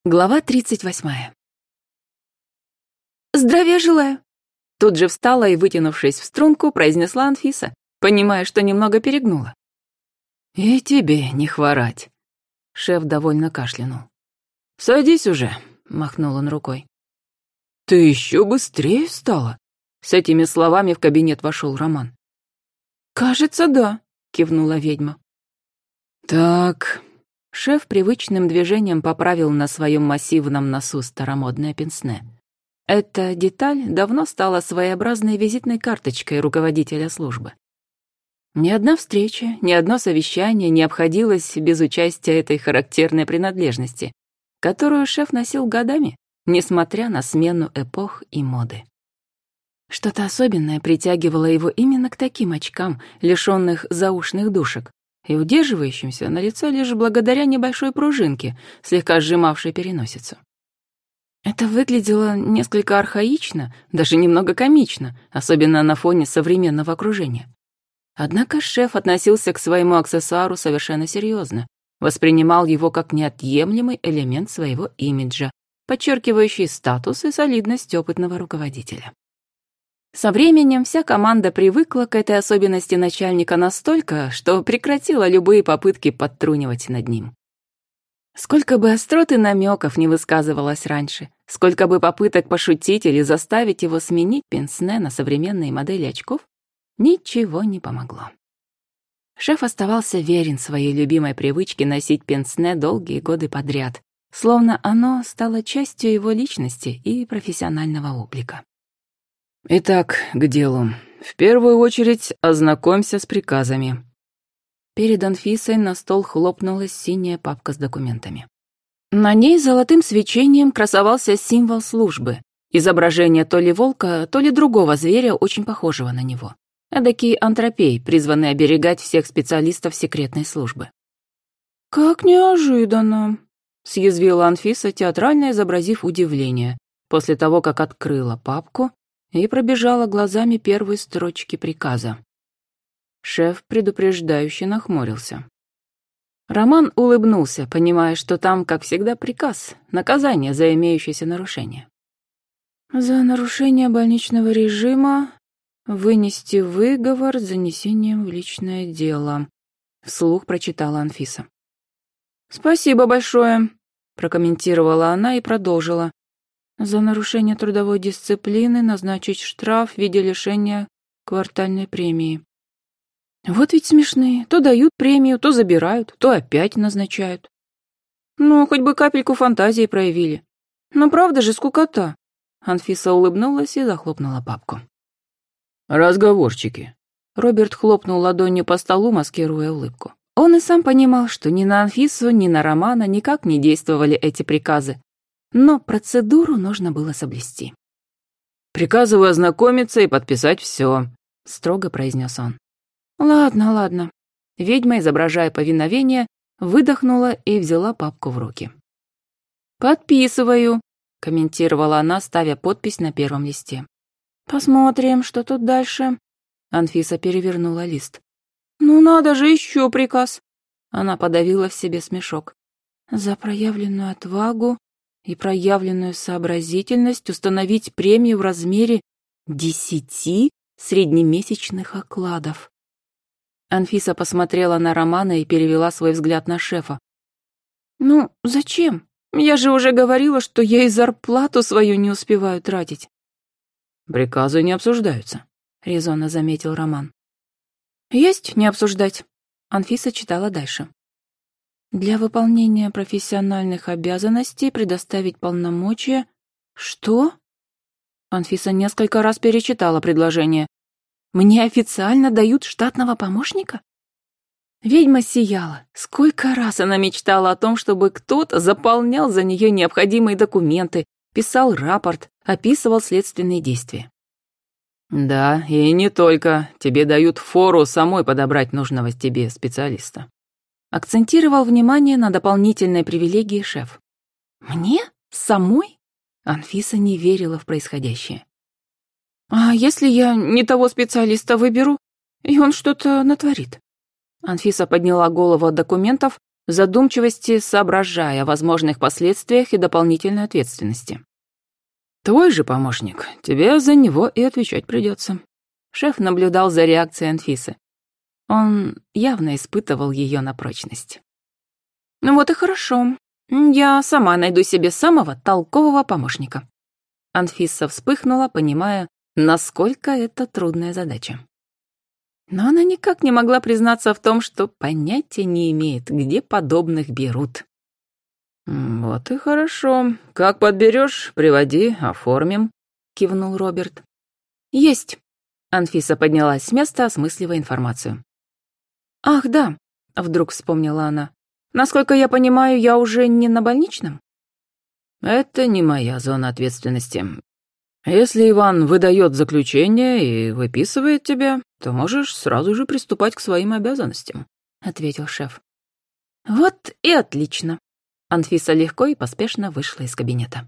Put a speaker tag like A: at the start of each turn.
A: Глава 38. «Здравия желаю!» Тут же встала и, вытянувшись в струнку, произнесла Анфиса, понимая, что немного перегнула.
B: «И тебе не хворать!» Шеф довольно кашлянул. «Садись уже!» — махнул он рукой. «Ты еще быстрее стала!» С этими словами в кабинет вошел Роман.
A: «Кажется, да», — кивнула ведьма.
B: «Так...»
A: Шеф привычным движением поправил на своем массивном носу старомодное пенсне. Эта деталь давно стала своеобразной визитной карточкой руководителя службы. Ни одна встреча, ни одно совещание не обходилось без участия этой характерной принадлежности, которую шеф носил годами, несмотря на смену эпох и моды. Что-то особенное притягивало его именно к таким очкам, лишённых заушных дужек, и удерживающимся на лицо лишь благодаря небольшой пружинке, слегка сжимавшей переносицу. Это выглядело несколько архаично, даже немного комично, особенно на фоне современного окружения. Однако шеф относился к своему аксессуару совершенно серьезно, воспринимал его как неотъемлемый элемент своего имиджа, подчеркивающий статус и солидность опытного руководителя. Со временем вся команда привыкла к этой особенности начальника настолько, что прекратила любые попытки подтрунивать над ним. Сколько бы острот и намеков не высказывалось раньше, сколько бы попыток пошутить или заставить его сменить пенсне на современные модели очков, ничего не помогло. Шеф оставался верен своей любимой привычке носить пенсне долгие годы подряд, словно оно стало частью его личности и профессионального облика.
B: «Итак, к делу. В первую очередь ознакомься с приказами».
A: Перед Анфисой на стол хлопнулась синяя папка с документами. На ней золотым свечением красовался символ службы, изображение то ли волка, то ли другого зверя, очень похожего на него. Эдакий антропей, призванный оберегать всех специалистов секретной службы. «Как неожиданно», — съязвила Анфиса, театрально изобразив удивление, после того, как открыла папку и пробежала глазами первые строчки приказа. Шеф предупреждающе нахмурился. Роман улыбнулся, понимая, что там, как всегда, приказ, наказание за имеющееся нарушение. «За нарушение больничного режима вынести выговор с занесением в личное дело», — вслух прочитала Анфиса. «Спасибо большое», — прокомментировала она и продолжила. «За нарушение трудовой дисциплины назначить штраф в виде лишения квартальной премии». Вот ведь смешные. То дают премию, то забирают, то опять назначают. Ну, хоть бы капельку фантазии проявили. Но правда же скукота. Анфиса улыбнулась и захлопнула папку.
B: «Разговорчики».
A: Роберт хлопнул ладонью по столу, маскируя улыбку. Он и сам понимал, что ни на Анфису, ни на Романа никак не действовали эти приказы. Но процедуру нужно было соблюсти.
B: «Приказываю ознакомиться и подписать все», — строго произнес он.
A: «Ладно, ладно». Ведьма, изображая повиновение, выдохнула и взяла папку в руки. «Подписываю», — комментировала она, ставя подпись на первом листе. «Посмотрим, что тут дальше». Анфиса перевернула лист. «Ну надо же, еще приказ». Она подавила в себе смешок. «За проявленную отвагу и проявленную сообразительность установить премию в размере 10 среднемесячных окладов». Анфиса посмотрела на Романа и перевела свой взгляд на шефа. «Ну, зачем? Я же уже говорила, что я и зарплату свою не успеваю тратить».
B: «Приказы не обсуждаются»,
A: — резонно заметил Роман. «Есть не обсуждать». Анфиса читала дальше. «Для выполнения профессиональных обязанностей предоставить полномочия...» «Что?» Анфиса несколько раз перечитала предложение. «Мне официально дают штатного помощника?» Ведьма сияла. Сколько раз она мечтала о том, чтобы кто-то заполнял за нее необходимые документы, писал рапорт, описывал следственные действия.
B: «Да, и не только. Тебе дают фору самой подобрать нужного тебе специалиста».
A: Акцентировал внимание на дополнительной привилегии шеф. «Мне? Самой?» Анфиса не верила в происходящее. «А если я не того специалиста выберу, и он что-то натворит?» Анфиса подняла голову от документов, в задумчивости соображая о возможных последствиях и дополнительной ответственности.
B: «Твой же помощник, тебе за него и отвечать придется».
A: Шеф наблюдал за реакцией Анфисы. Он явно испытывал ее на прочность. «Ну вот и хорошо. Я сама найду себе самого толкового помощника». Анфиса вспыхнула, понимая, насколько это трудная задача. Но она никак не могла признаться в том, что понятия не имеет, где подобных берут.
B: «Вот и хорошо. Как подберешь, приводи, оформим», — кивнул Роберт.
A: «Есть». Анфиса поднялась с места, осмысливая информацию. «Ах, да», — вдруг вспомнила она. «Насколько я понимаю, я уже не на больничном?»
B: «Это не моя зона ответственности. Если Иван выдает заключение и выписывает тебя, то можешь сразу же приступать к своим обязанностям», — ответил шеф.
A: «Вот и отлично». Анфиса легко и поспешно вышла из кабинета.